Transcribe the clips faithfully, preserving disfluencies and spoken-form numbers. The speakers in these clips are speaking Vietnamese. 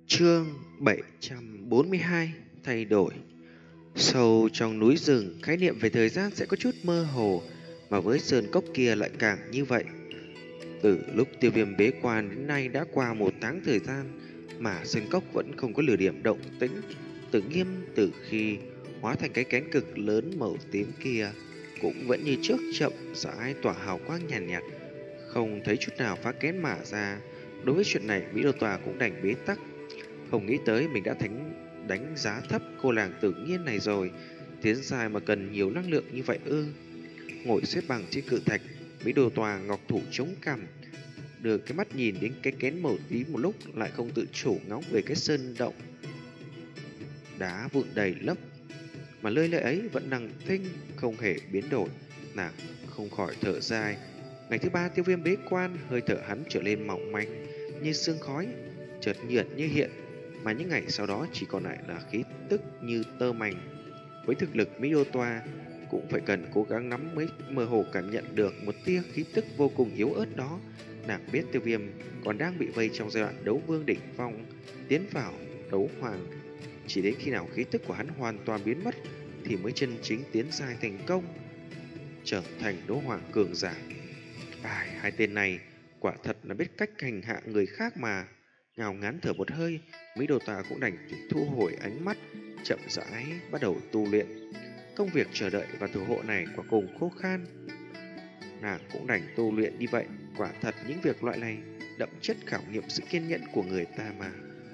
Chương bảy trăm bốn mươi hai. Thay đổi. Sâu trong núi rừng, khái niệm về thời gian sẽ có chút mơ hồ, mà với sơn cốc kia lại càng như vậy. Từ lúc Tiêu Viêm bế quan đến nay đã qua một tháng thời gian, mà sơn cốc vẫn không có lửa điểm động tĩnh. Tử Nghiêm từ khi hóa thành cái kén cực lớn màu tím kia cũng vẫn như trước chậm rãi tỏa hào quang nhàn nhạt, nhạt, không thấy chút nào phá kén mà ra. Đối với chuyện này, Mỹ Đô Tòa cũng đành bế tắc. Không nghĩ tới mình đã thánh đánh giá thấp cô làng Tử Nghiên này rồi. Tiến dài mà cần nhiều năng lượng như vậy ư? Ngồi xếp bằng trên cự thạch, Mỹ Đồ Tòa ngọc thủ chống cằm, đưa cái mắt nhìn đến cái kén màu tím một lúc, lại không tự chủ ngóng về cái sơn động đá vụn đầy lấp, mà lơi lơi ấy vẫn năng thinh không hề biến đổi. Nàng không khỏi thở dài. Ngày thứ ba Tiêu Viêm bế quan, hơi thở hắn trở lên mỏng manh như sương khói, chợt nhợt như hiện, mà những ngày sau đó chỉ còn lại là khí tức như tơ mành. Với thực lực Mỹ Đô Toa cũng phải cần cố gắng nắm mới mơ hồ cảm nhận được một tia khí tức vô cùng yếu ớt đó. Nàng biết Tiêu Viêm còn đang bị vây trong giai đoạn đấu vương đỉnh phong, tiến vào đấu hoàng. Chỉ đến khi nào khí tức của hắn hoàn toàn biến mất thì mới chân chính tiến giai thành công, trở thành đấu hoàng cường giả. Ai, hai tên này quả thật là biết cách hành hạ người khác mà. Ngào ngán thở một hơi, Mỹ Đồ Tà cũng đành thu hồi ánh mắt, chậm rãi bắt đầu tu luyện. Công việc chờ đợi và thủ hộ này quả cùng khô khan. Nàng cũng đành tu luyện như vậy. Quả thật những việc loại này đậm chất khảo nghiệm sự kiên nhẫn của người ta mà.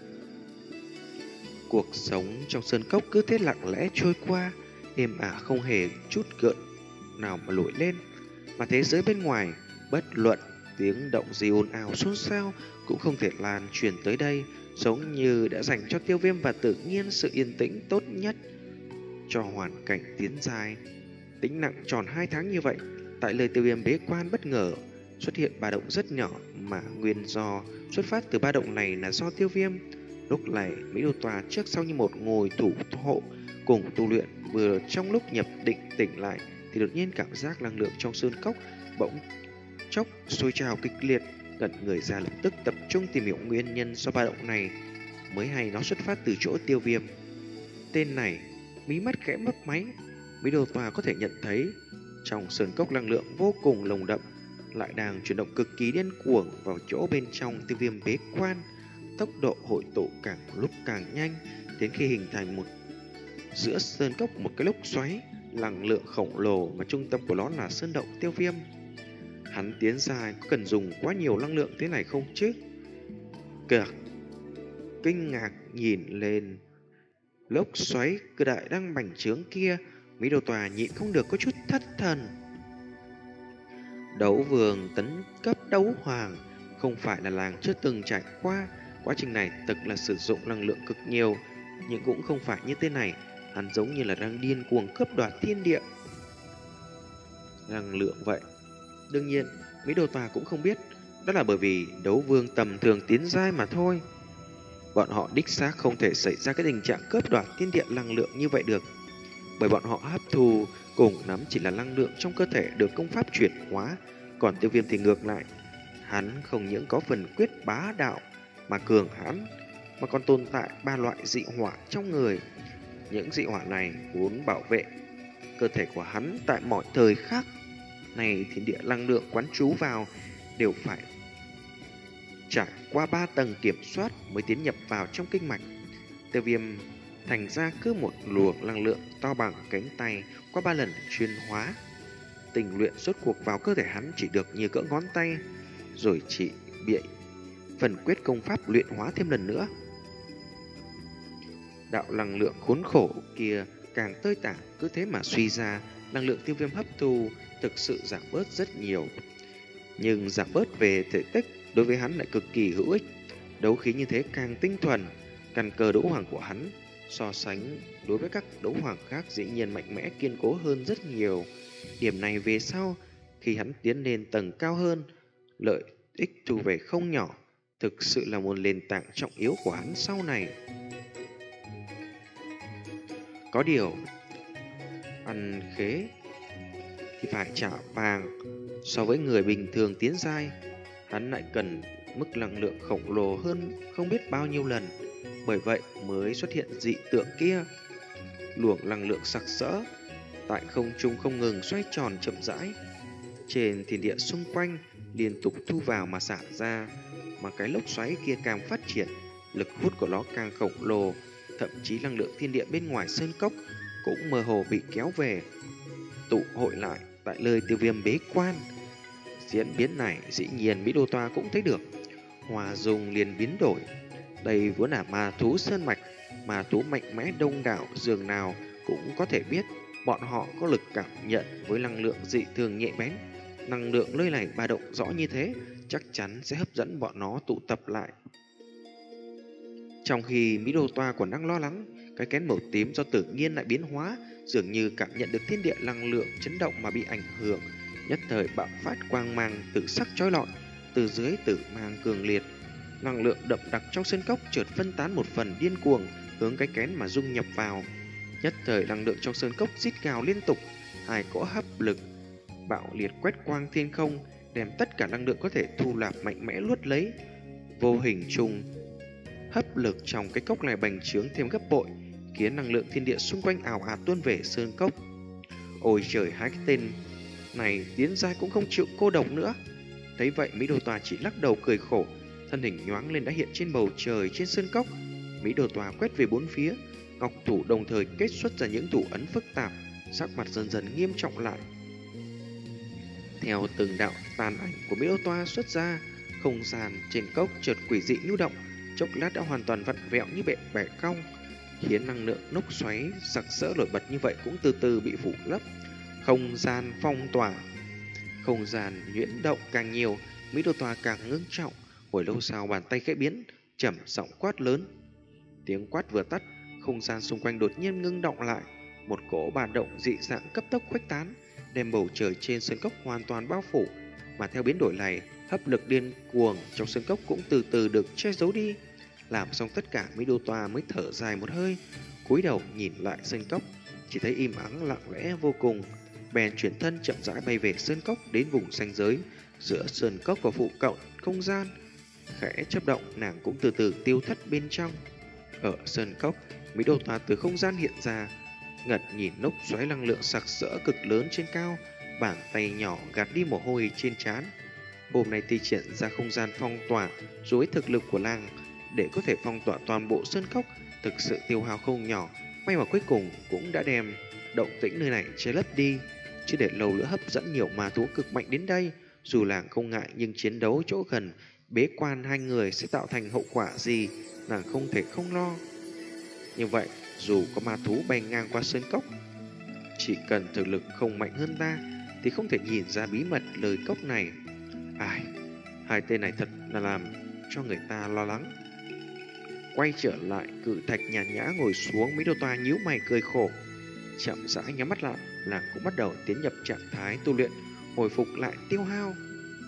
Cuộc sống trong sơn cốc cứ thế lặng lẽ trôi qua, êm ả không hề chút gợn nào mà nổi lên. Mà thế giới bên ngoài, bất luận tiếng động gì ồn ào xôn xao cũng không thể lan truyền tới đây, giống như đã dành cho Tiêu Viêm và Tử Nghiên sự yên tĩnh tốt nhất. Cho hoàn cảnh tiến dài tĩnh nặng tròn hai tháng như vậy, tại lời Tiêu Viêm bế quan bất ngờ xuất hiện ba động rất nhỏ, mà nguyên do xuất phát từ ba động này là do Tiêu Viêm lúc này Mỹ Đô Tòa trước sau như một ngồi thủ hộ cùng tu luyện, vừa trong lúc nhập định tỉnh lại thì đột nhiên cảm giác năng lượng trong sơn cốc bỗng chốc sôi trào kịch liệt. Gần người ra lập tức tập trung tìm hiểu nguyên nhân do ba động này, mới hay nó xuất phát từ chỗ Tiêu Viêm. Tên này mí mắt khẽ mấp máy, Mỹ Đồ Tòa có thể nhận thấy trong sơn cốc năng lượng vô cùng nồng đậm lại đang chuyển động cực kỳ điên cuồng vào chỗ bên trong Tiêu Viêm bế quan. Tốc độ hội tụ càng lúc càng nhanh, đến khi hình thành một giữa sơn cốc một cái lốc xoáy năng lượng khổng lồ, mà trung tâm của nó là sơn động Tiêu Viêm. Hắn tiến dài có cần dùng quá nhiều năng lượng thế này không chứ? Cực kinh ngạc nhìn lên lốc xoáy cực đại đang bành trướng kia, Mỹ Đồ Tòa nhịn không được có chút thất thần. Đấu vương tấn cấp đấu hoàng không phải là làng chưa từng trải qua. Quá trình này thực là sử dụng năng lượng cực nhiều, nhưng cũng không phải như thế này. Hắn giống như là đang điên cuồng cướp đoạt thiên địa năng lượng vậy. Đương nhiên, Mỹ Đồ Tòa cũng không biết đó là bởi vì đấu vương tầm thường tiến giai mà thôi. Bọn họ đích xác không thể xảy ra cái tình trạng cướp đoạt thiên địa năng lượng như vậy được, bởi bọn họ hấp thu cùng nắm chỉ là năng lượng trong cơ thể được công pháp chuyển hóa. Còn Tiêu Viêm thì ngược lại, hắn không những có phần quyết bá đạo mà cường hãn, mà còn tồn tại ba loại dị hỏa trong người. Những dị hỏa này vốn bảo vệ cơ thể của hắn tại mọi thời khắc. Này thiên địa năng lượng quán trú vào đều phải trải qua ba tầng kiểm soát mới tiến nhập vào trong kinh mạch. Tiêu Viêm thành ra cứ một luồng năng lượng to bằng cánh tay qua ba lần chuyên hóa tình luyện rốt cuộc vào cơ thể hắn chỉ được như cỡ ngón tay, rồi chỉ bị phần quyết công pháp luyện hóa thêm lần nữa. Đạo năng lượng khốn khổ kia càng tơi tả cứ thế mà suy ra, năng lượng Tiêu Viêm hấp thu thực sự giảm bớt rất nhiều. Nhưng giảm bớt về thể tích đối với hắn lại cực kỳ hữu ích. Đấu khí như thế càng tinh thuần, căn cơ đấu hoàng của hắn so sánh đối với các đấu hoàng khác dĩ nhiên mạnh mẽ kiên cố hơn rất nhiều. Điểm này về sau khi hắn tiến lên tầng cao hơn, lợi ích thu về không nhỏ, thực sự là một nền tảng trọng yếu của hắn sau này. Có điều ăn khế thì phải trả vàng. So với người bình thường tiến giai, hắn lại cần mức năng lượng khổng lồ hơn không biết bao nhiêu lần. bởi vậy mới xuất hiện dị tượng kia. Luồng năng lượng sặc sỡ tại không trung không ngừng xoay tròn chậm rãi, trên thiên địa xung quanh liên tục thu vào mà xả ra, mà cái lốc xoáy kia càng phát triển, lực hút của nó càng khổng lồ, thậm chí năng lượng thiên địa bên ngoài sơn cốc cũng mơ hồ bị kéo về, tụ hội lại tại nơi Tiêu Viêm bế quan. Diễn biến này dĩ nhiên Mỹ Đô Toa cũng thấy được, hòa dung liền biến đổi. Đây vốn là ma thú sơn mạch, ma thú mạnh mẽ đông đảo dường nào cũng có thể biết bọn họ có lực cảm nhận với năng lượng dị thường nhạy bén. Năng lượng nơi này ba động rõ như thế, chắc chắn sẽ hấp dẫn bọn nó tụ tập lại. Trong khi Mỹ Đô Toa còn đang lo lắng, cái kén màu tím do tự nhiên lại biến hóa, dường như cảm nhận được thiên địa năng lượng chấn động mà bị ảnh hưởng, nhất thời bạo phát quang mang tự sắc chói lọi, từ dưới tử mang cường liệt. Năng lượng đậm đặc trong sơn cốc chợt phân tán một phần điên cuồng hướng cái kén mà dung nhập vào. Nhất thời năng lượng trong sơn cốc rít gào liên tục, hai cỗ hấp lực bạo liệt quét quang thiên không, đem tất cả năng lượng có thể thu nạp mạnh mẽ luốt lấy. Vô hình chung, hấp lực trong cái cốc này bành trướng thêm gấp bội, khiến năng lượng thiên địa xung quanh ào ạt tuôn về sơn cốc. Ôi trời, hai cái tên này tiến giai cũng không chịu cô độc nữa. Thấy vậy, Mỹ Đô Tòa chỉ lắc đầu cười khổ, thân hình nhoáng lên đã hiện trên bầu trời trên sơn cốc. Mỹ Đô Tòa quét về bốn phía, ngọc thủ đồng thời kết xuất ra những thủ ấn phức tạp, sắc mặt dần dần nghiêm trọng lại. Theo từng đạo tàn ảnh của Mỹ Đô Toa xuất ra, không gian trên cốc chợt quỷ dị nhu động, chốc lát đã hoàn toàn vặn vẹo như bệ bẻ cong, khiến năng lượng nốc xoáy sặc sỡ nổi bật như vậy cũng từ từ bị phủ lấp. Không gian phong tỏa, không gian nhuyễn động càng nhiều, Mỹ Đô Toa càng ngưng trọng. Hồi lâu sau, bàn tay khẽ biến, trầm giọng quát lớn. Tiếng quát vừa tắt, không gian xung quanh đột nhiên ngưng động lại, một cỗ ba động dị dạng cấp tốc khuếch tán, đem bầu trời trên sơn cốc hoàn toàn bao phủ. Mà theo biến đổi này, hấp lực điên cuồng trong sơn cốc cũng từ từ được che giấu đi. Làm xong tất cả, Mỹ Đô Toa mới thở dài một hơi, cúi đầu nhìn lại sơn cốc, chỉ thấy im ắng lặng lẽ vô cùng. Bèn chuyển thân chậm rãi bay về sơn cốc, đến vùng ranh giới giữa sơn cốc và phụ cận không gian. Khẽ chớp động, nàng cũng từ từ tiêu thất bên trong. Ở sơn cốc, Mỹ Đô Toa từ không gian hiện ra, ngật nhìn nốc xoáy năng lượng sặc sỡ cực lớn trên cao, bàn tay nhỏ gạt đi mồ hôi trên trán. Hôm nay thi triển ra không gian phong tỏa với thực lực của nàng để có thể phong tỏa toàn bộ sơn cốc, thực sự tiêu hao không nhỏ. May mà cuối cùng cũng đã đem động tĩnh nơi này che lấp đi, chứ để lâu nữa hấp dẫn nhiều ma thú cực mạnh đến đây, dù nàng không ngại nhưng chiến đấu chỗ gần bế quan hai người sẽ tạo thành hậu quả gì, nàng không thể không lo. Như vậy, dù có ma thú bay ngang qua sơn cốc, chỉ cần thực lực không mạnh hơn ta thì không thể nhìn ra bí mật lời cốc này. Ai, hai tên này thật là làm cho người ta lo lắng. Quay trở lại, cự thạch nhàn nhã ngồi xuống, Mỹ Đô Toa nhíu mày cười khổ, chậm rãi nhắm mắt lại, nàng cũng bắt đầu tiến nhập trạng thái tu luyện, hồi phục lại tiêu hao.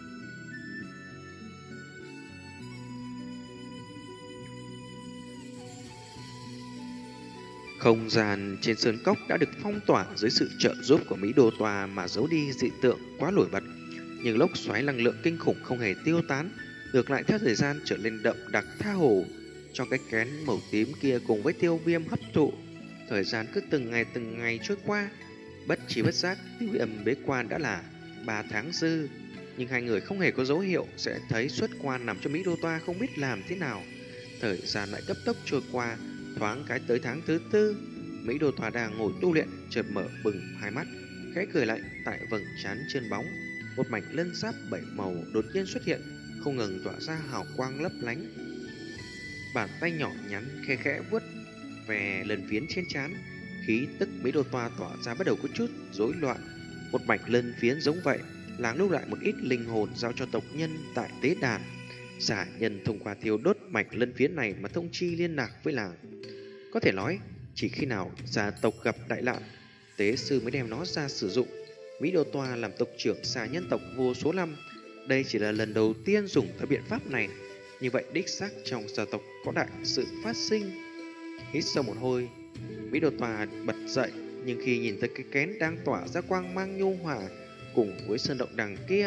Không gian trên sơn cốc đã được phong tỏa dưới sự trợ giúp của Mỹ Đô Toa mà giấu đi dị tượng quá nổi bật, nhưng lốc xoáy năng lượng kinh khủng không hề tiêu tán, ngược lại theo thời gian trở nên đậm đặc tha hồ cho cái kén màu tím kia cùng với Tiêu Viêm hấp thụ. Thời gian cứ từng ngày từng ngày trôi qua, bất trí bất giác Tiêu Viêm bế quan đã là ba tháng dư, nhưng hai người không hề có dấu hiệu sẽ thấy xuất quan, nằm cho Mỹ Đô Toa không biết làm thế nào. Thời gian lại cấp tốc trôi qua, thoáng cái tới tháng thứ tư, Mỹ Đô Toa đang ngồi tu luyện, chợt mở bừng hai mắt, khẽ cười lạnh tại vầng trán trơn bóng. Một mảnh lân giáp bảy màu đột nhiên xuất hiện, không ngừng tỏa ra hào quang lấp lánh. Bàn tay nhỏ nhắn khe khẽ vuốt về lần phiến trên trán, khí tức Mỹ Đô Toa tỏa ra bắt đầu có chút rối loạn. Một mảnh lân phiến giống vậy, làng lưu lại một ít linh hồn giao cho tộc nhân tại tế đàn. Giả nhân thông qua thiêu đốt mảnh lân phiến này mà thông chi liên lạc với làng. Có thể nói, chỉ khi nào gia tộc gặp đại nạn, tế sư mới đem nó ra sử dụng. Mỹ Đô Toa làm tộc trưởng xà nhân tộc vô số năm, đây chỉ là lần đầu tiên dùng tới biện pháp này. Như vậy đích xác trong gia tộc có đại sự phát sinh. Hít sâu một hơi, Mỹ Đô Toa bật dậy, nhưng khi nhìn thấy cái kén đang tỏa ra quang mang nhu hòa cùng với sơn động đằng kia,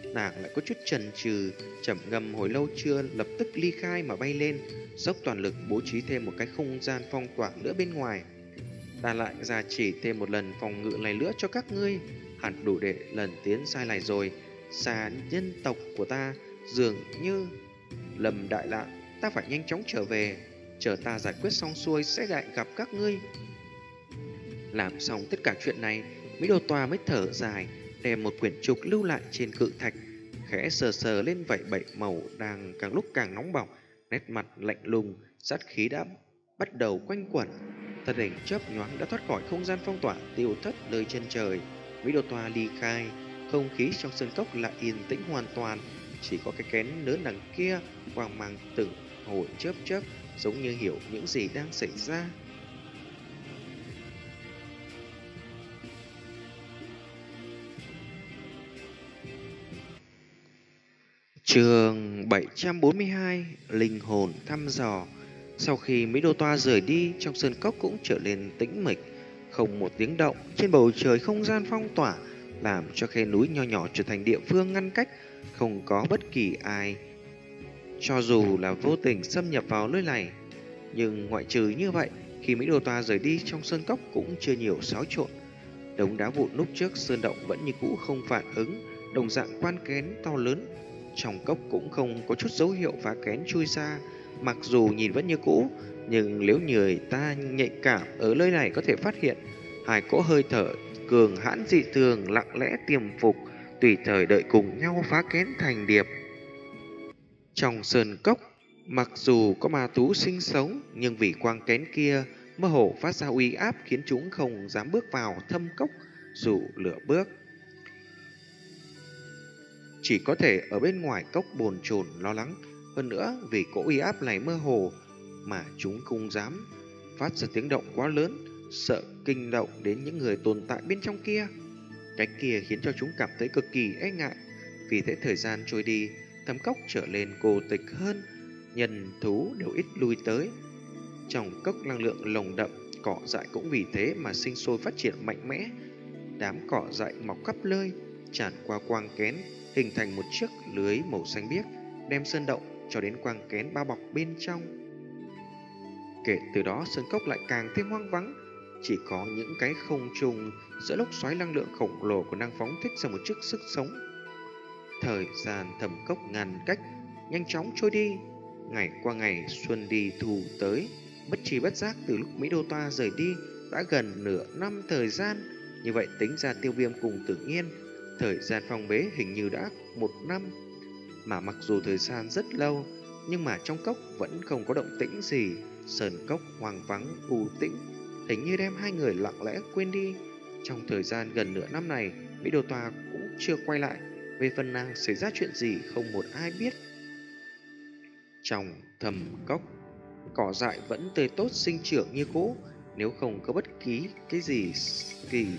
Nàng lại có chút chần chừ, trầm ngâm hồi lâu chưa lập tức ly khai mà bay lên, dốc toàn lực bố trí thêm một cái không gian phong tỏa nữa bên ngoài. Ta lại ra chỉ thêm một lần phòng ngự này nữa cho các ngươi, hẳn đủ để lần tiến sai này rồi. Xà nhân tộc của ta dường như lầm đại nạn, ta phải nhanh chóng trở về, chờ ta giải quyết xong xuôi sẽ lại gặp các ngươi. Làm xong tất cả chuyện này, Mỹ Đồ Tòa mới thở dài, đem một quyển trục lưu lại trên cự thạch, khẽ sờ sờ lên vảy bảy màu đang càng lúc càng nóng bỏng, nét mặt lạnh lùng, sát khí đã bắt đầu quanh quẩn. Thân hình chớp nhoáng đã thoát khỏi không gian phong tỏa, tiêu thất nơi chân trời. Mỹ Đồ Tòa ly khai, không khí trong sơn cốc lại yên tĩnh hoàn toàn, chỉ có cái kén lớn đằng kia quang mang từng hồi chớp chớp, giống như hiểu những gì đang xảy ra. Chương bảy trăm bốn mươi hai, Linh hồn thăm dò. Sau khi Mỹ Đô Toa rời đi, trong sơn cốc cũng trở nên tĩnh mịch, không một tiếng động. Trên bầu trời không gian phong tỏa, làm cho khe núi nho nhỏ trở thành địa phương ngăn cách, không có bất kỳ ai, cho dù là vô tình xâm nhập vào nơi này. Nhưng ngoại trừ như vậy, khi Mỹ Đô Toa rời đi, trong sơn cốc cũng chưa nhiều xáo trộn. Đống đá vụn núp trước sơn động vẫn như cũ không phản ứng, đồng dạng quan kén to lớn. Trong cốc cũng không có chút dấu hiệu phá kén chui ra, mặc dù nhìn vẫn như cũ, nhưng nếu người ta nhạy cảm ở nơi này có thể phát hiện hai cỗ hơi thở cường hãn dị thường lặng lẽ tiềm phục, tùy thời đợi cùng nhau phá kén thành điệp. Trong sơn cốc, mặc dù có ma thú sinh sống, nhưng vì quang kén kia mơ hồ phát ra uy áp khiến chúng không dám bước vào thâm cốc dù lửa bước. Chỉ có thể ở bên ngoài cốc bồn chồn lo lắng. Hơn nữa vì cỗ uy áp này mơ hồ mà chúng không dám phát ra tiếng động quá lớn, sợ kinh động đến những người tồn tại bên trong kia. Cái kia khiến cho chúng cảm thấy cực kỳ e ngại. Vì thế thời gian trôi đi, thâm cốc trở nên cô tịch hơn, nhân thú đều ít lui tới. Trong cốc năng lượng lồng đậm, cỏ dại cũng vì thế mà sinh sôi phát triển mạnh mẽ. Đám cỏ dại mọc khắp nơi, tràn qua quang kén, hình thành một chiếc lưới màu xanh biếc, đem sơn động cho đến quang kén bao bọc bên trong. Kể từ đó, sơn cốc lại càng thêm hoang vắng, chỉ có những cái không trùng giữa lốc xoáy năng lượng khổng lồ của năng phóng thích ra một chút sức sống. Thời gian thầm cốc ngàn cách nhanh chóng trôi đi, ngày qua ngày xuân đi thu tới, bất tri bất giác từ lúc Mỹ Đô Toa rời đi đã gần nửa năm thời gian. Như vậy tính ra Tiêu Viêm cùng Tử Nghiên, thời gian phong bế hình như đã một năm. Mà mặc dù thời gian rất lâu, nhưng mà trong cốc vẫn không có động tĩnh gì. Sơn cốc hoang vắng u tĩnh, hình như đem hai người lặng lẽ quên đi. Trong thời gian gần nửa năm này, Mỹ Đô Toa cũng chưa quay lại. Về phần nàng xảy ra chuyện gì không một ai biết. Trong thầm cốc, cỏ dại vẫn tươi tốt sinh trưởng như cũ, nếu không có bất kỳ cái gì kỳ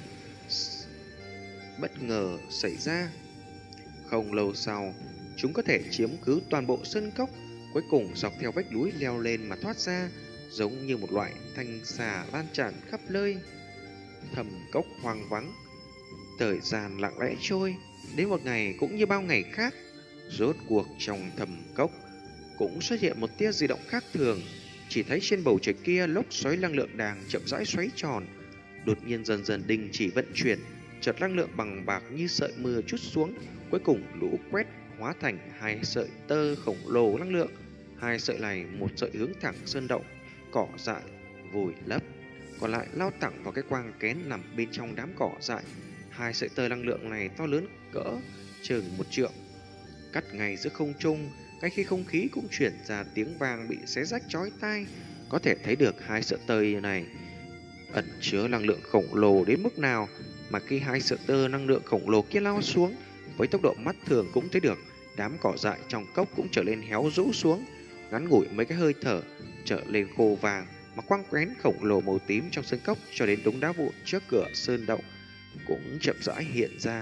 bất ngờ xảy ra. Không lâu sau, chúng có thể chiếm cứ toàn bộ sơn cốc, cuối cùng dọc theo vách núi leo lên mà thoát ra, giống như một loại thanh xà lan tràn khắp nơi. Thầm cốc hoang vắng, thời gian lặng lẽ trôi, đến một ngày cũng như bao ngày khác. Rốt cuộc trong thầm cốc cũng xuất hiện một tia di động khác thường. Chỉ thấy trên bầu trời kia lốc xoáy năng lượng đang chậm rãi xoáy tròn, đột nhiên dần dần đình chỉ vận chuyển, chợt năng lượng bằng bạc như sợi mưa trút xuống, cuối cùng lũ quét hóa thành hai sợi tơ khổng lồ năng lượng. Hai sợi này, một sợi hướng thẳng sơn động, cỏ dại vùi lấp, còn lại lao thẳng vào cái quang kén nằm bên trong đám cỏ dại. Hai sợi tơ năng lượng này to lớn cỡ chừng một trượng, cắt ngay giữa không trung. Ngay khi không khí cũng chuyển ra tiếng vang bị xé rách chói tai, có thể thấy được hai sợi tơ này ẩn chứa năng lượng khổng lồ đến mức nào. Mà khi hai sợi tơ năng lượng khổng lồ kia lao xuống, với tốc độ mắt thường cũng thấy được, đám cỏ dại trong cốc cũng trở lên héo rũ xuống, ngắn ngủi mấy cái hơi thở trở lên khô vàng. Mà quang quén khổng lồ màu tím trong sân cốc cho đến đống đá vụn trước cửa sơn động cũng chậm rãi hiện ra.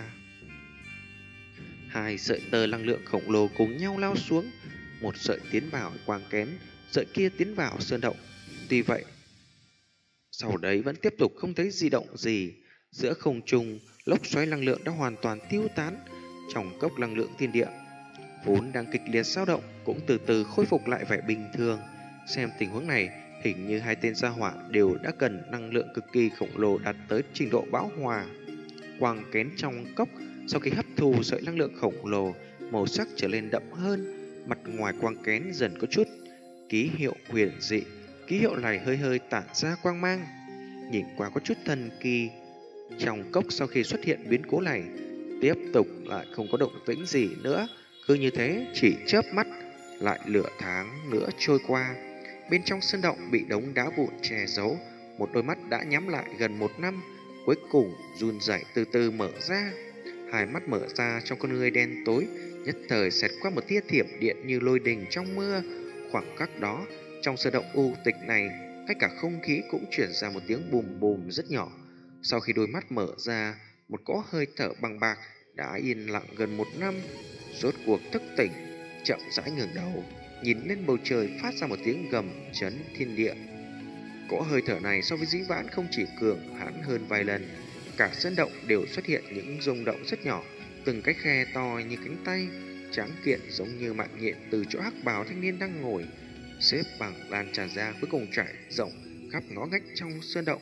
Hai sợi tơ năng lượng khổng lồ cùng nhau lao xuống, một sợi tiến vào quang kén, sợi kia tiến vào sơn động. Tuy vậy, sau đấy vẫn tiếp tục không thấy di động gì. Giữa không trung, lốc xoáy năng lượng đã hoàn toàn tiêu tán, trong cốc năng lượng thiên địa vốn đang kịch liệt dao động cũng từ từ khôi phục lại vẻ bình thường. Xem tình huống này, hình như hai tên gia hỏa đều đã cần năng lượng cực kỳ khổng lồ đạt tới trình độ bão hòa. Quang kén trong cốc sau khi hấp thu sợi năng lượng khổng lồ, màu sắc trở lên đậm hơn, mặt ngoài quang kén dần có chút ký hiệu huyền dị. Ký hiệu này hơi hơi tản ra quang mang, nhìn qua có chút thần kỳ. Trong cốc sau khi xuất hiện biến cố này, tiếp tục lại không có động tĩnh gì nữa. Cứ như thế chỉ chớp mắt, lại nửa tháng nữa trôi qua. Bên trong sơn động bị đống đá vụn che giấu, một đôi mắt đã nhắm lại gần một năm, cuối cùng run rẩy từ từ mở ra. Hai mắt mở ra trong con ngươi đen tối, nhất thời xẹt qua một tia thiểm điện như lôi đình trong mưa. Khoảng khắc đó, trong sơn động u tịch này, ngay cả không khí cũng chuyển ra một tiếng bùm bùm rất nhỏ. Sau khi đôi mắt mở ra, một cỗ hơi thở bằng bạc đã yên lặng gần một năm, rốt cuộc thức tỉnh, chậm rãi ngẩng đầu, nhìn lên bầu trời phát ra một tiếng gầm chấn thiên địa. Cỗ hơi thở này so với dĩ vãng không chỉ cường hãn hơn vài lần, cả sơn động đều xuất hiện những rung động rất nhỏ, từng cái khe to như cánh tay, tráng kiện giống như mạng nhện từ chỗ hắc bào thanh niên đang ngồi, xếp bằng lan tràn ra cuối cùng trải rộng khắp ngõ ngách trong sơn động.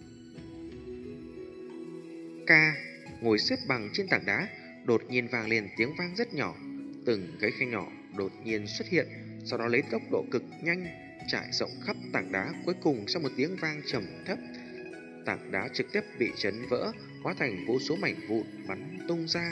Ca ngồi xếp bằng trên tảng đá, đột nhiên vang lên tiếng vang rất nhỏ, từng cái khe nhỏ đột nhiên xuất hiện, sau đó lấy tốc độ cực nhanh trải rộng khắp tảng đá, cuối cùng sau một tiếng vang trầm thấp, tảng đá trực tiếp bị chấn vỡ, hóa thành vô số mảnh vụn bắn tung ra.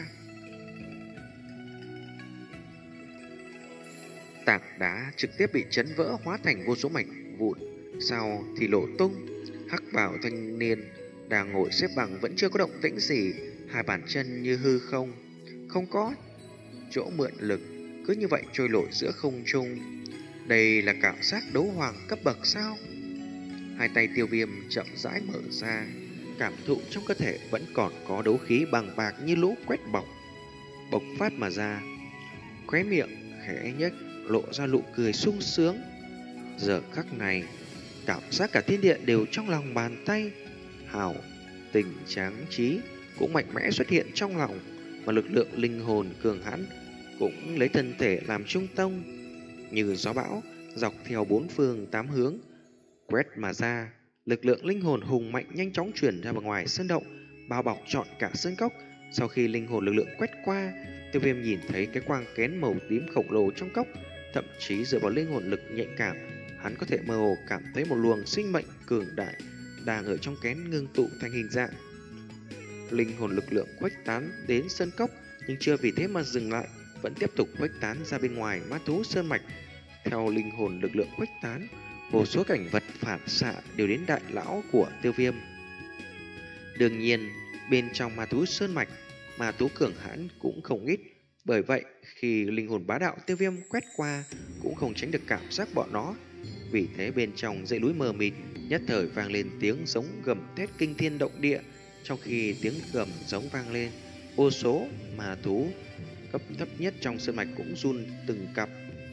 Tảng đá trực tiếp bị chấn vỡ hóa thành vô số mảnh vụn, sau thì nổ tung. Hắc bào thanh niên đang ngồi xếp bằng vẫn chưa có động tĩnh gì, hai bàn chân như hư không, không có chỗ mượn lực, cứ như vậy trôi nổi giữa không trung. Đây là cảm giác đấu hoàng cấp bậc sao? Hai tay Tiêu Viêm chậm rãi mở ra, cảm thụ trong cơ thể vẫn còn có đấu khí bằng bạc như lũ quét bọc, bộc phát mà ra. Khóe miệng khẽ nhếch lộ ra nụ cười sung sướng. Giờ khắc này, cảm giác cả thiên địa đều trong lòng bàn tay. Hào tình tráng trí cũng mạnh mẽ xuất hiện trong lòng, mà lực lượng linh hồn cường hãn cũng lấy thân thể làm trung tâm, như gió bão dọc theo bốn phương tám hướng quét mà ra. Lực lượng linh hồn hùng mạnh nhanh chóng truyền ra bên ngoài sơn động, bao bọc trọn cả sơn cốc. Sau khi linh hồn lực lượng quét qua, Tiêu Viêm nhìn thấy cái quang kén màu tím khổng lồ trong cốc. Thậm chí dựa vào linh hồn lực nhạy cảm, hắn có thể mơ hồ cảm thấy một luồng sinh mệnh cường đại đang ở trong kén ngưng tụ thành hình dạng. Linh hồn lực lượng khuếch tán đến sơn cốc, nhưng chưa vì thế mà dừng lại, vẫn tiếp tục khuếch tán ra bên ngoài ma thú sơn mạch. Theo linh hồn lực lượng khuếch tán, vô số cảnh vật phản xạ đều đến đại lão của Tiêu Viêm. Đương nhiên, bên trong ma thú sơn mạch, ma thú cường hãn cũng không ít. Bởi vậy, khi linh hồn bá đạo Tiêu Viêm quét qua, cũng không tránh được cảm giác bọn nó. Vì thế bên trong dãy núi mờ mịt, nhất thời vang lên tiếng giống gầm thét kinh thiên động địa. Trong khi tiếng gầm giống vang lên, vô số ma thú cấp thấp nhất trong sơn mạch cũng run từng cặp.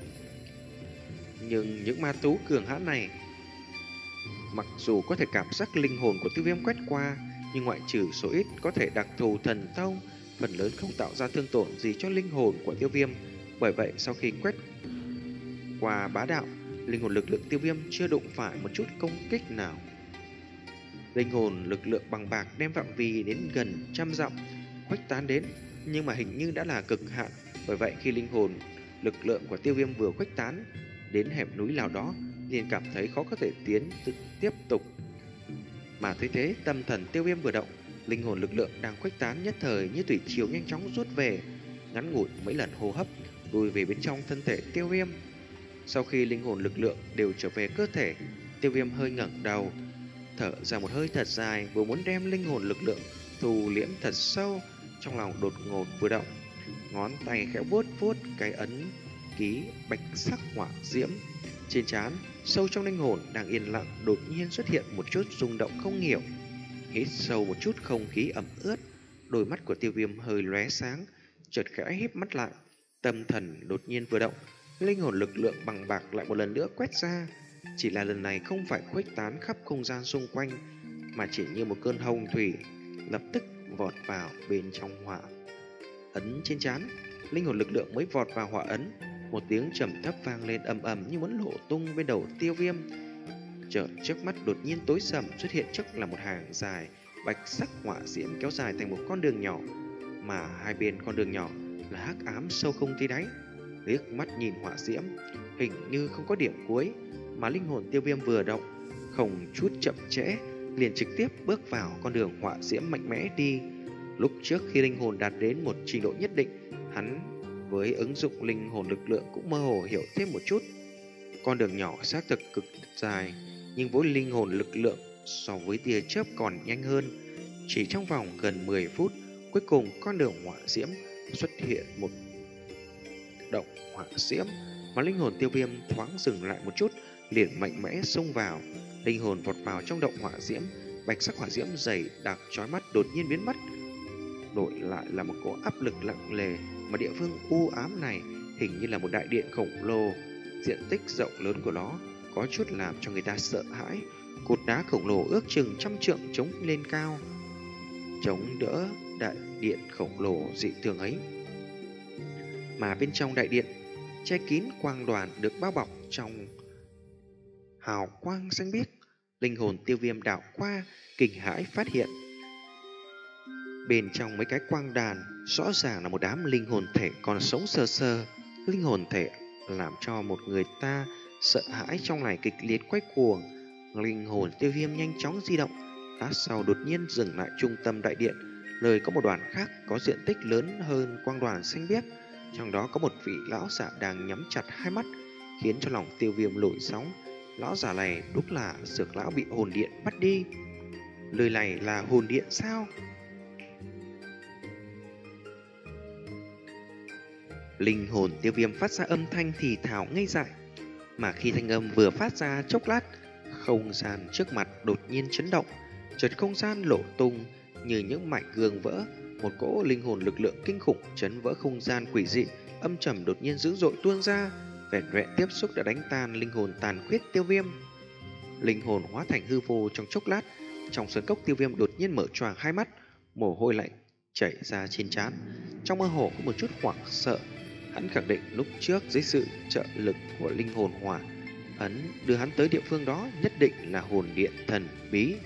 Nhưng những ma thú cường hãn này, mặc dù có thể cảm giác linh hồn của Tiêu Viêm quét qua, nhưng ngoại trừ số ít có thể đặc thù thần thông, phần lớn không tạo ra thương tổn gì cho linh hồn của Tiêu Viêm. Bởi vậy sau khi quét qua bá đạo, linh hồn lực lượng Tiêu Viêm chưa đụng phải một chút công kích nào. Linh hồn lực lượng bằng bạc đem phạm vi đến gần trăm dặm khuếch tán đến, nhưng mà hình như đã là cực hạn. Bởi vậy khi linh hồn lực lượng của Tiêu Viêm vừa khuếch tán đến hẻm núi nào đó, liền cảm thấy khó có thể tiến tiếp tục. Mà thấy thế, tâm thần Tiêu Viêm vừa động, linh hồn lực lượng đang khuếch tán nhất thời như thủy triều nhanh chóng rút về, ngắn ngủi mấy lần hô hấp, lùi về bên trong thân thể Tiêu Viêm. Sau khi linh hồn lực lượng đều trở về cơ thể, Tiêu Viêm hơi ngẩng đầu, thở ra một hơi thật dài, vừa muốn đem linh hồn lực lượng thu liễm thật sâu. Trong lòng đột ngột vừa động, ngón tay khẽ vuốt vuốt cái ấn ký bạch sắc hỏa diễm trên trán. Sâu trong linh hồn đang yên lặng đột nhiên xuất hiện một chút rung động không hiểu. Hít sâu một chút không khí ẩm ướt, đôi mắt của Tiêu Viêm hơi lóe sáng, chợt khẽ híp mắt lại. Tâm thần đột nhiên vừa động, linh hồn lực lượng bằng bạc lại một lần nữa quét ra. Chỉ là lần này không phải khuếch tán khắp không gian xung quanh, mà chỉ như một cơn hồng thủy lập tức vọt vào bên trong hỏa ấn trên trán, linh hồn lực lượng mới vọt vào hỏa ấn. Một tiếng trầm thấp vang lên ầm ầm như muốn nổ tung bên đầu Tiêu Viêm. Chợt trước mắt đột nhiên tối sầm, xuất hiện trước là một hàng dài bạch sắc hỏa diễm kéo dài thành một con đường nhỏ, mà hai bên con đường nhỏ là hắc ám sâu không thấy đáy. Liếc mắt nhìn hỏa diễm, hình như không có điểm cuối, mà linh hồn Tiêu Viêm vừa động, không chút chậm trễ, liền trực tiếp bước vào con đường hỏa diễm mạnh mẽ đi. Lúc trước khi linh hồn đạt đến một trình độ nhất định, hắn với ứng dụng linh hồn lực lượng cũng mơ hồ hiểu thêm một chút. Con đường nhỏ xác thực cực dài, nhưng với linh hồn lực lượng so với tia chớp còn nhanh hơn. Chỉ trong vòng gần mười phút, cuối cùng con đường hỏa diễm xuất hiện một động hỏa diễm, mà linh hồn Tiêu Viêm thoáng dừng lại một chút, liền mạnh mẽ xông vào. Linh hồn vọt vào trong động hỏa diễm, bạch sắc hỏa diễm dày đặc chói mắt đột nhiên biến mất, đổi lại là một cỗ áp lực nặng nề, mà địa phương u ám này hình như là một đại điện khổng lồ. Diện tích rộng lớn của nó có chút làm cho người ta sợ hãi. Cột đá khổng lồ ước chừng trăm trượng chống lên cao, chống đỡ đại điện khổng lồ dị thường ấy. Mà bên trong đại điện, che kín quang đoàn được bao bọc trong hào quang xanh biếc. Linh hồn Tiêu Viêm đảo qua, kinh hãi phát hiện bên trong mấy cái quang đàn rõ ràng là một đám linh hồn thể còn sống sờ sờ. Linh hồn thể làm cho một người ta sợ hãi trong này kịch liệt quay cuồng. Linh hồn Tiêu Viêm nhanh chóng di động, lát sau đột nhiên dừng lại trung tâm đại điện, nơi có một đoàn khác có diện tích lớn hơn quang đoàn xanh biếc. Trong đó có một vị lão giả đang nhắm chặt hai mắt, khiến cho lòng Tiêu Viêm nổi sóng. Lão giả này đúng là Dược lão bị hồn điện bắt đi. Lời này là hồn điện sao? Linh hồn Tiêu Viêm phát ra âm thanh thì thào ngây dại, mà khi thanh âm vừa phát ra chốc lát, không gian trước mặt đột nhiên chấn động, chợt không gian lộ tung như những mảnh gương vỡ. Một cỗ linh hồn lực lượng kinh khủng chấn vỡ không gian quỷ dị, âm trầm đột nhiên dữ dội tuôn ra, vẻn vẹn tiếp xúc đã đánh tan linh hồn tàn khuyết Tiêu Viêm. Linh hồn hóa thành hư vô trong chốc lát. Trong sơn cốc, Tiêu Viêm đột nhiên mở choàng hai mắt, mồ hôi lạnh chảy ra trên trán, trong mơ hồ có một chút hoảng sợ. Hắn khẳng định lúc trước dưới sự trợ lực của linh hồn hỏa ấn đưa hắn tới địa phương đó nhất định là hồn điện thần bí.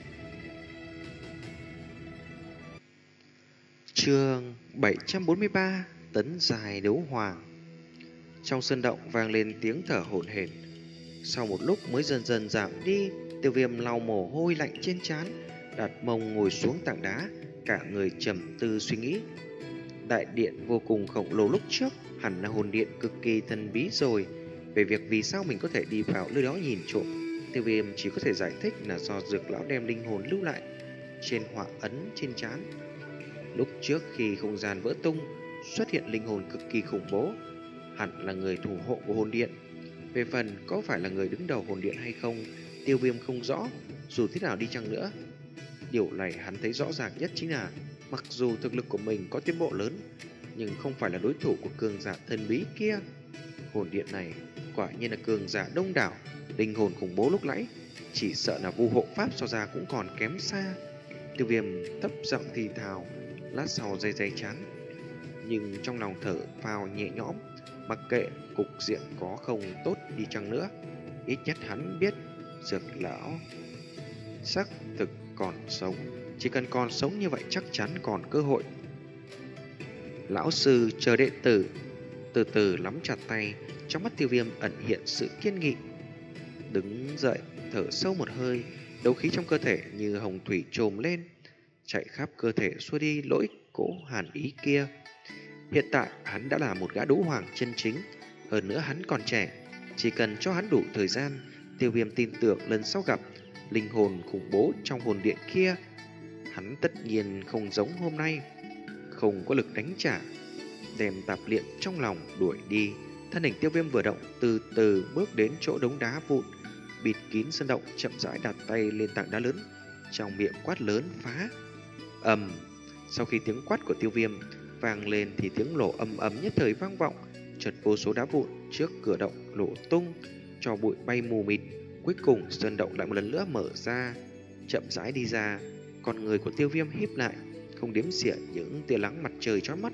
Chương bảy trăm bốn mươi ba, tấn dài đấu hoàng. Trong sơn động vang lên tiếng thở hổn hển. Sau một lúc mới dần dần giảm đi. Tiêu Viêm lau mồ hôi lạnh trên trán, đặt mông ngồi xuống tảng đá, cả người trầm tư suy nghĩ. Đại điện vô cùng khổng lồ lúc trước hẳn là hồn điện cực kỳ thần bí rồi. Về việc vì sao mình có thể đi vào nơi đó nhìn trộm, Tiêu Viêm chỉ có thể giải thích là do Dược lão đem linh hồn lưu lại trên hỏa ấn trên trán. Lúc trước khi không gian vỡ tung, xuất hiện linh hồn cực kỳ khủng bố, hẳn là người thủ hộ của hồn điện. Về phần có phải là người đứng đầu hồn điện hay không, Tiêu Viêm không rõ. Dù thế nào đi chăng nữa, điều này hắn thấy rõ ràng nhất chính là mặc dù thực lực của mình có tiến bộ lớn, nhưng không phải là đối thủ của cường giả thần bí kia. Hồn điện này quả nhiên là cường giả đông đảo, linh hồn khủng bố lúc nãy chỉ sợ là vu hộ pháp so ra cũng còn kém xa. Tiêu Viêm thấp giọng thì thào, lát sau dây dây chán, nhưng trong lòng thở phào nhẹ nhõm. Mặc kệ cục diện có không tốt đi chăng nữa, ít nhất hắn biết Dược lão xác thực còn sống. Chỉ cần còn sống như vậy chắc chắn còn cơ hội. Lão sư chờ đệ tử. Từ từ nắm chặt tay, trong mắt Tiêu Viêm ẩn hiện sự kiên nghị. Đứng dậy, thở sâu một hơi, đấu khí trong cơ thể như hồng thủy trồm lên, chạy khắp cơ thể xua đi lỗi cỗ hàn ý kia. Hiện tại hắn đã là một gã đấu hoàng chân chính, hơn nữa hắn còn trẻ. Chỉ cần cho hắn đủ thời gian, Tiêu Viêm tin tưởng lần sau gặp linh hồn khủng bố trong hồn điện kia, hắn tất nhiên không giống hôm nay, không có lực đánh trả, đem tạp niệm trong lòng đuổi đi. Thân hình Tiêu Viêm vừa động, từ từ bước đến chỗ đống đá vụn bịt kín sân động, chậm rãi đặt tay lên tảng đá lớn, trong miệng quát lớn phá. Ầm. Sau khi tiếng quát của Tiêu Viêm vang lên thì tiếng nổ ầm ầm nhất thời vang vọng, chợt vô số đá vụn trước cửa động nổ tung, cho bụi bay mù mịt. Cuối cùng sơn động lại một lần nữa mở ra, chậm rãi đi ra. Con người của Tiêu Viêm híp lại, không đếm xỉa những tia nắng mặt trời chói mắt,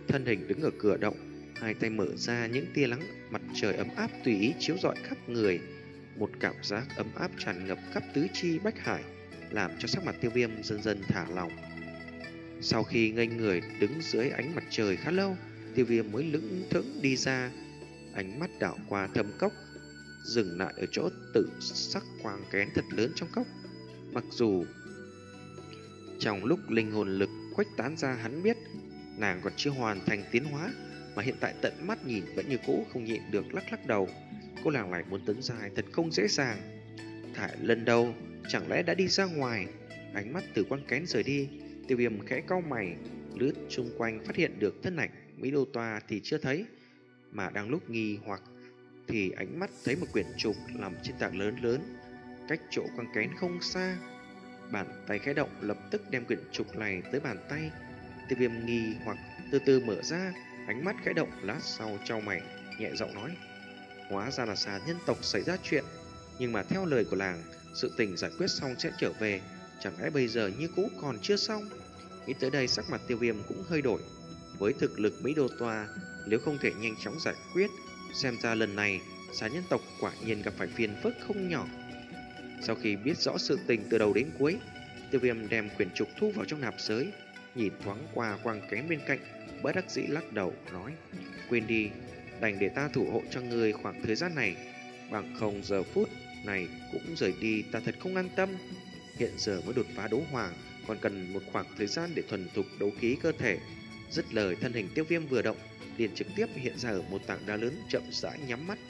thân hình đứng ở cửa động, hai tay mở ra, những tia nắng mặt trời ấm áp tùy ý chiếu rọi khắp người. Một cảm giác ấm áp tràn ngập khắp tứ chi bách hải, làm cho sắc mặt Tiêu Viêm dần dần thả lỏng. Sau khi ngây người đứng dưới ánh mặt trời khá lâu, Tiêu Viêm mới lững thững đi ra, ánh mắt đảo qua thâm cốc, dừng lại ở chỗ tự sắc quang kén thật lớn trong cốc. Mặc dù trong lúc linh hồn lực khuếch tán ra, hắn biết nàng còn chưa hoàn thành tiến hóa, mà hiện tại tận mắt nhìn vẫn như cũ, không nhịn được lắc lắc đầu. Cô nàng lại muốn tấn dài thật không dễ dàng. Thải lần đầu chẳng lẽ đã đi ra ngoài? Ánh mắt từ quang kén rời đi, Tiêu Viêm khẽ cau mày, lướt xung quanh phát hiện được thân ảnh Mỹ Đô Toa thì chưa thấy, mà đang lúc nghi hoặc thì ánh mắt thấy một quyển trục nằm trên tảng lớn lớn cách chỗ quang kén không xa. Bàn tay khẽ động, lập tức đem quyển trục này tới bàn tay. Tiêu Viêm nghi hoặc từ từ mở ra, ánh mắt khẽ động, lát sau chau mày, nhẹ giọng nói: hóa ra là xà nhân tộc xảy ra chuyện, nhưng mà theo lời của làng, sự tình giải quyết xong sẽ trở về, chẳng lẽ bây giờ như cũ còn chưa xong? Nghĩ tới đây, sắc mặt Tiêu Viêm cũng hơi đổi. Với thực lực Mỹ Đô Toa, nếu không thể nhanh chóng giải quyết, xem ra lần này xà nhân tộc quả nhiên gặp phải phiền phức không nhỏ. Sau khi biết rõ sự tình từ đầu đến cuối, Tiêu Viêm đem quyển trục thu vào trong nạp giới, nhìn thoáng qua quang kén bên cạnh, bất đắc dĩ lắc đầu nói: quên đi, đành để ta thủ hộ cho người khoảng thời gian này, bằng không giờ phút này cũng rời đi ta thật không an tâm. Hiện giờ mới đột phá đấu hoàng, còn cần một khoảng thời gian để thuần thục đấu khí cơ thể. Dứt lời, thân hình Tiêu Viêm vừa động, liền trực tiếp hiện ra ở một tảng đá lớn, chậm rãi nhắm mắt.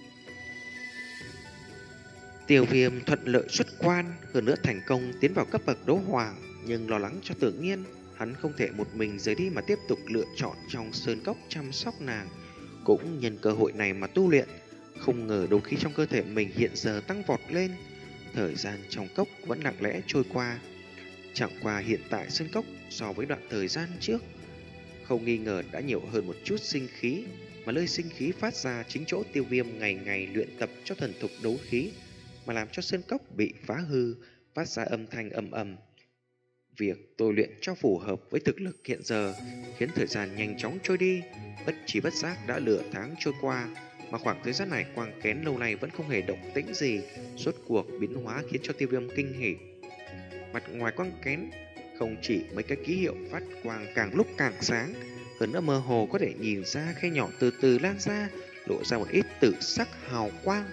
Tiêu Viêm thuận lợi xuất quan, hơn nữa thành công tiến vào cấp bậc đấu hoàng, nhưng lo lắng cho Tưởng Nhiên, hắn không thể một mình rời đi mà tiếp tục lựa chọn trong sơn cốc chăm sóc nàng, cũng nhân cơ hội này mà tu luyện. Không ngờ đấu khí trong cơ thể mình hiện giờ tăng vọt lên. Thời gian trong cốc vẫn lặng lẽ trôi qua, chẳng qua hiện tại sơn cốc so với đoạn thời gian trước không nghi ngờ đã nhiều hơn một chút sinh khí, mà nơi sinh khí phát ra chính chỗ Tiêu Viêm ngày ngày luyện tập cho thần thục đấu khí, mà làm cho sơn cốc bị phá hư, phát ra âm thanh ầm ầm. Việc tôi luyện cho phù hợp với thực lực hiện giờ khiến thời gian nhanh chóng trôi đi, bất trí bất giác đã nửa tháng trôi qua, mà khoảng thời gian này quang kén lâu nay vẫn không hề động tĩnh gì. Rốt cuộc biến hóa khiến cho Tiêu Viêm kinh hỉ. Mặt ngoài quang kén không chỉ mấy cái ký hiệu phát quang càng lúc càng sáng, hơn nữa mơ hồ có thể nhìn ra khe nhỏ từ từ lan ra, lộ ra một ít tự sắc hào quang.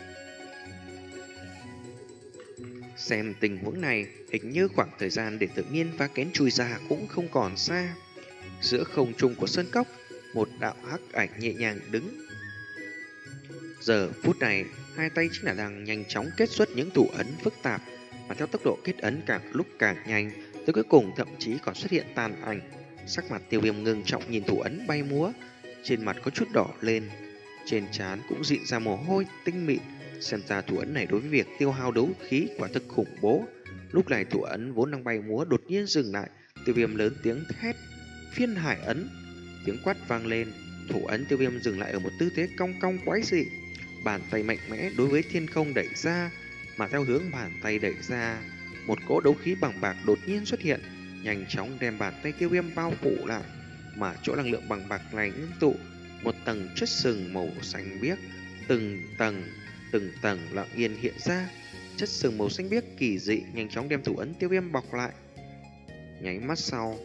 Xem tình huống này, hình như khoảng thời gian để tự nhiên phá kén chui ra cũng không còn xa. Giữa không trung của sơn cốc, một đạo hắc ảnh nhẹ nhàng đứng. Giờ phút này, hai tay chính là đang nhanh chóng kết xuất những thủ ấn phức tạp, mà theo tốc độ kết ấn càng lúc càng nhanh, tới cuối cùng thậm chí còn xuất hiện tàn ảnh. Sắc mặt Tiêu Viêm ngưng trọng nhìn thủ ấn bay múa, trên mặt có chút đỏ lên, trên trán cũng rịn ra mồ hôi tinh mịn. Xem ra thủ ấn này đối với việc tiêu hao đấu khí quả thực khủng bố. Lúc này thủ ấn vốn đang bay múa đột nhiên dừng lại, Tiêu Viêm lớn tiếng thét: phiên hải ấn! Tiếng quát vang lên, thủ ấn Tiêu Viêm dừng lại ở một tư thế cong cong quái dị, bàn tay mạnh mẽ đối với thiên không đẩy ra, mà theo hướng bàn tay đẩy ra, một cỗ đấu khí bằng bạc đột nhiên xuất hiện, nhanh chóng đem bàn tay Tiêu Viêm bao phủ lại, mà chỗ năng lượng bằng bạc này ngưng tụ một tầng chất sừng màu xanh biếc, từng tầng từng tầng lặng yên hiện ra. Chất sừng màu xanh biếc kỳ dị nhanh chóng đem thủ ấn Tiêu Viêm bọc lại. Nháy mắt sau,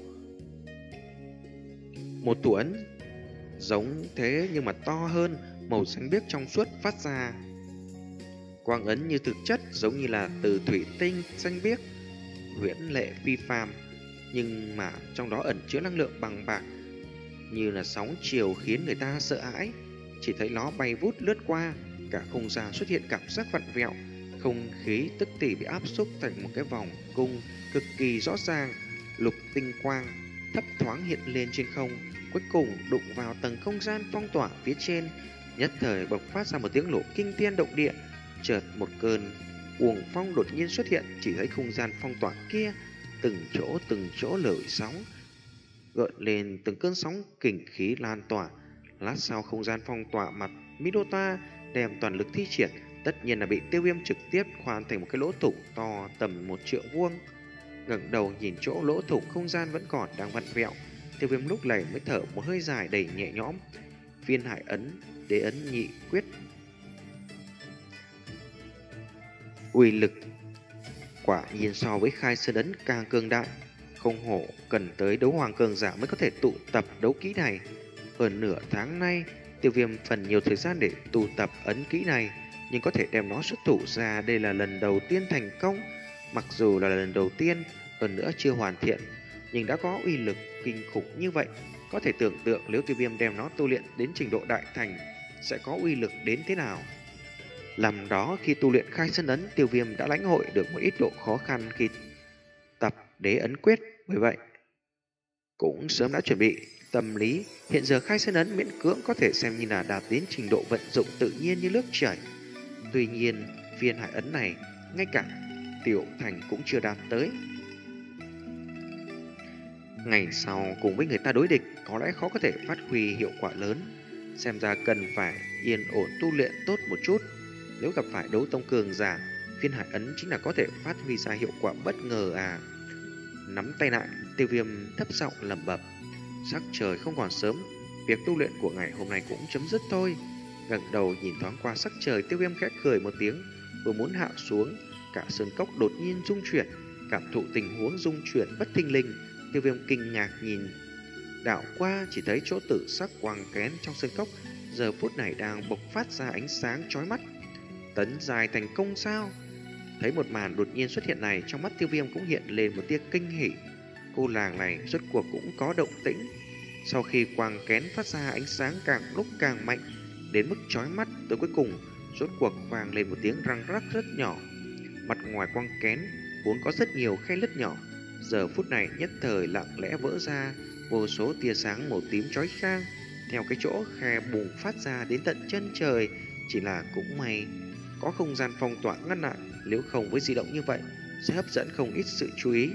một thủ ấn giống thế nhưng mà to hơn, màu xanh biếc trong suốt phát ra. Quang ấn như thực chất giống như là từ thủy tinh xanh biếc, huyễn lệ phi phàm, nhưng mà trong đó ẩn chứa năng lượng bằng bạc, như là sóng chiều khiến người ta sợ hãi. Chỉ thấy nó bay vút lướt qua, cả không gian xuất hiện cảm giác vặn vẹo, không khí tức thì bị áp xúc thành một cái vòng cung cực kỳ rõ ràng. Lục tinh quang thấp thoáng hiện lên trên không, cuối cùng đụng vào tầng không gian phong tỏa phía trên, nhất thời bộc phát ra một tiếng nổ kinh thiên động địa. Chợt một cơn cuồng phong đột nhiên xuất hiện, chỉ thấy không gian phong tỏa kia từng chỗ từng chỗ lởi sóng, gợn lên từng cơn sóng kình khí lan tỏa. Lát sau không gian phong tỏa mặt Mỹ Đô Toa đem toàn lực thi triển, tất nhiên là bị Tiêu Viêm trực tiếp khoan thành một cái lỗ thủng to tầm một triệu vuông. Ngẩng đầu nhìn chỗ lỗ thủng không gian vẫn còn đang vặn vẹo, Tiêu Viêm lúc này mới thở một hơi dài đầy nhẹ nhõm. Viên hải ấn, đế ấn nhị quyết, uy lực quả nhiên so với khai sơn ấn càng cường đại. Không hổ cần tới đấu hoàng cường giả mới có thể tụ tập đấu kỹ này. Hơn nửa tháng nay, Tiêu Viêm phần nhiều thời gian để tụ tập ấn kỹ này, nhưng có thể đem nó xuất thủ ra đây là lần đầu tiên thành công. Mặc dù là lần đầu tiên, hơn nữa chưa hoàn thiện, nhưng đã có uy lực kinh khủng như vậy. Có thể tưởng tượng nếu Tiêu Viêm đem nó tu luyện đến trình độ đại thành sẽ có uy lực đến thế nào. Làm đó khi tu luyện khai sơn ấn, Tiêu Viêm đã lãnh hội được một ít độ khó khăn khi tập đế ấn quyết, bởi vậy cũng sớm đã chuẩn bị tâm lý. Hiện giờ khai sơn ấn miễn cưỡng có thể xem như là đạt đến trình độ vận dụng tự nhiên như nước chảy. Tuy nhiên viên hải ấn này ngay cả tiểu thành cũng chưa đạt tới. Ngày sau cùng với người ta đối địch có lẽ khó có thể phát huy hiệu quả lớn. Xem ra cần phải yên ổn tu luyện tốt một chút. Nếu gặp phải đấu tông cường giả, viên hải ấn chính là có thể phát huy ra hiệu quả bất ngờ à. Nắm tay lại, Tiêu Viêm thấp giọng lẩm bẩm. Sắc trời không còn sớm, việc tu luyện của ngày hôm nay cũng chấm dứt thôi. Ngẩng đầu nhìn thoáng qua sắc trời, Tiêu Viêm khẽ cười một tiếng, vừa muốn hạ xuống, cả sơn cốc đột nhiên rung chuyển. Cảm thụ tình huống rung chuyển bất thình lình, Tiêu Viêm kinh ngạc nhìn đảo qua, chỉ thấy chỗ tử sắc quang kén trong sơn cốc giờ phút này đang bộc phát ra ánh sáng chói mắt. Tấn dài thành công sao? Thấy một màn đột nhiên xuất hiện này, trong mắt Tiêu Viêm cũng hiện lên một tia kinh hỉ. Cô làng này rốt cuộc cũng có động tĩnh. Sau khi quang kén phát ra ánh sáng càng lúc càng mạnh, đến mức chói mắt, tới cuối cùng rốt cuộc vang lên một tiếng răng rắc rất nhỏ. Mặt ngoài quang kén vốn có rất nhiều khe nứt nhỏ, giờ phút này nhất thời lặng lẽ vỡ ra, vô số tia sáng màu tím chói chang theo cái chỗ khe bùng phát ra đến tận chân trời. Chỉ là cũng may có không gian phong tỏa ngăn lại, nếu không với di động như vậy sẽ hấp dẫn không ít sự chú ý.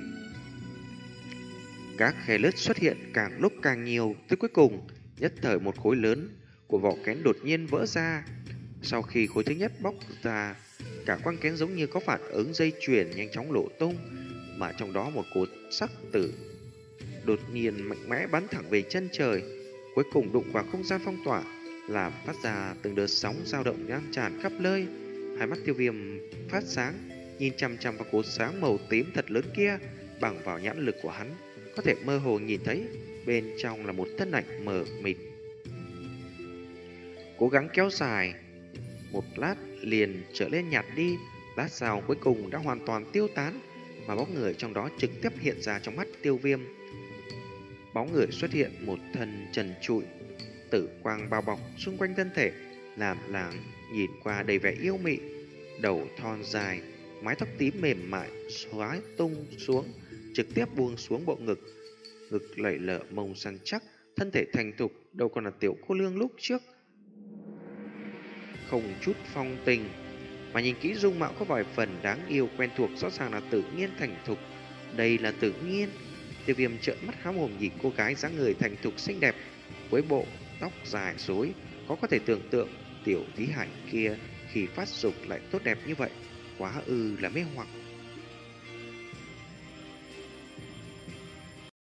Các khe nứt xuất hiện càng lúc càng nhiều, tới cuối cùng nhất thời một khối lớn của vỏ kén đột nhiên vỡ ra. Sau khi khối thứ nhất bóc ra, cả quang kén giống như có phản ứng dây chuyền nhanh chóng nổ tung, mà trong đó một cột sắc tử đột nhiên mạnh mẽ bắn thẳng về chân trời, cuối cùng đụng vào không gian phong tỏa, làm phát ra từng đợt sóng dao động lan tràn khắp nơi. Hai mắt Tiêu Viêm phát sáng, nhìn chằm chằm vào cột sáng màu tím thật lớn kia. Bằng vào nhãn lực của hắn, có thể mơ hồ nhìn thấy bên trong là một thân ảnh mờ mịt. Cố gắng kéo dài một lát liền trở lên nhạt đi, lát sau cuối cùng đã hoàn toàn tiêu tán, mà bóng người trong đó trực tiếp hiện ra trong mắt Tiêu Viêm. Bóng người xuất hiện một thân trần trụi, tử quang bao bọc xung quanh thân thể, làm làng nhìn qua đầy vẻ yêu mị. Đầu thon dài, mái tóc tím mềm mại xóa tung xuống, trực tiếp buông xuống bộ ngực. Ngực lẩy lở mông săn chắc, thân thể thành thục, đâu còn là tiểu cô nương lúc trước. Không chút phong tình, mà nhìn kỹ dung mạo có vài phần đáng yêu quen thuộc, rõ ràng là tự nhiên thành thục. Đây là tự nhiên. Tiêu Viêm trợn mắt há mồm nhìn cô gái dáng người thành thục xinh đẹp với bộ tóc dài rối, có có thể tưởng tượng tiểu thí hải kia khi phát dục lại tốt đẹp như vậy, quá ư là mê hoặc.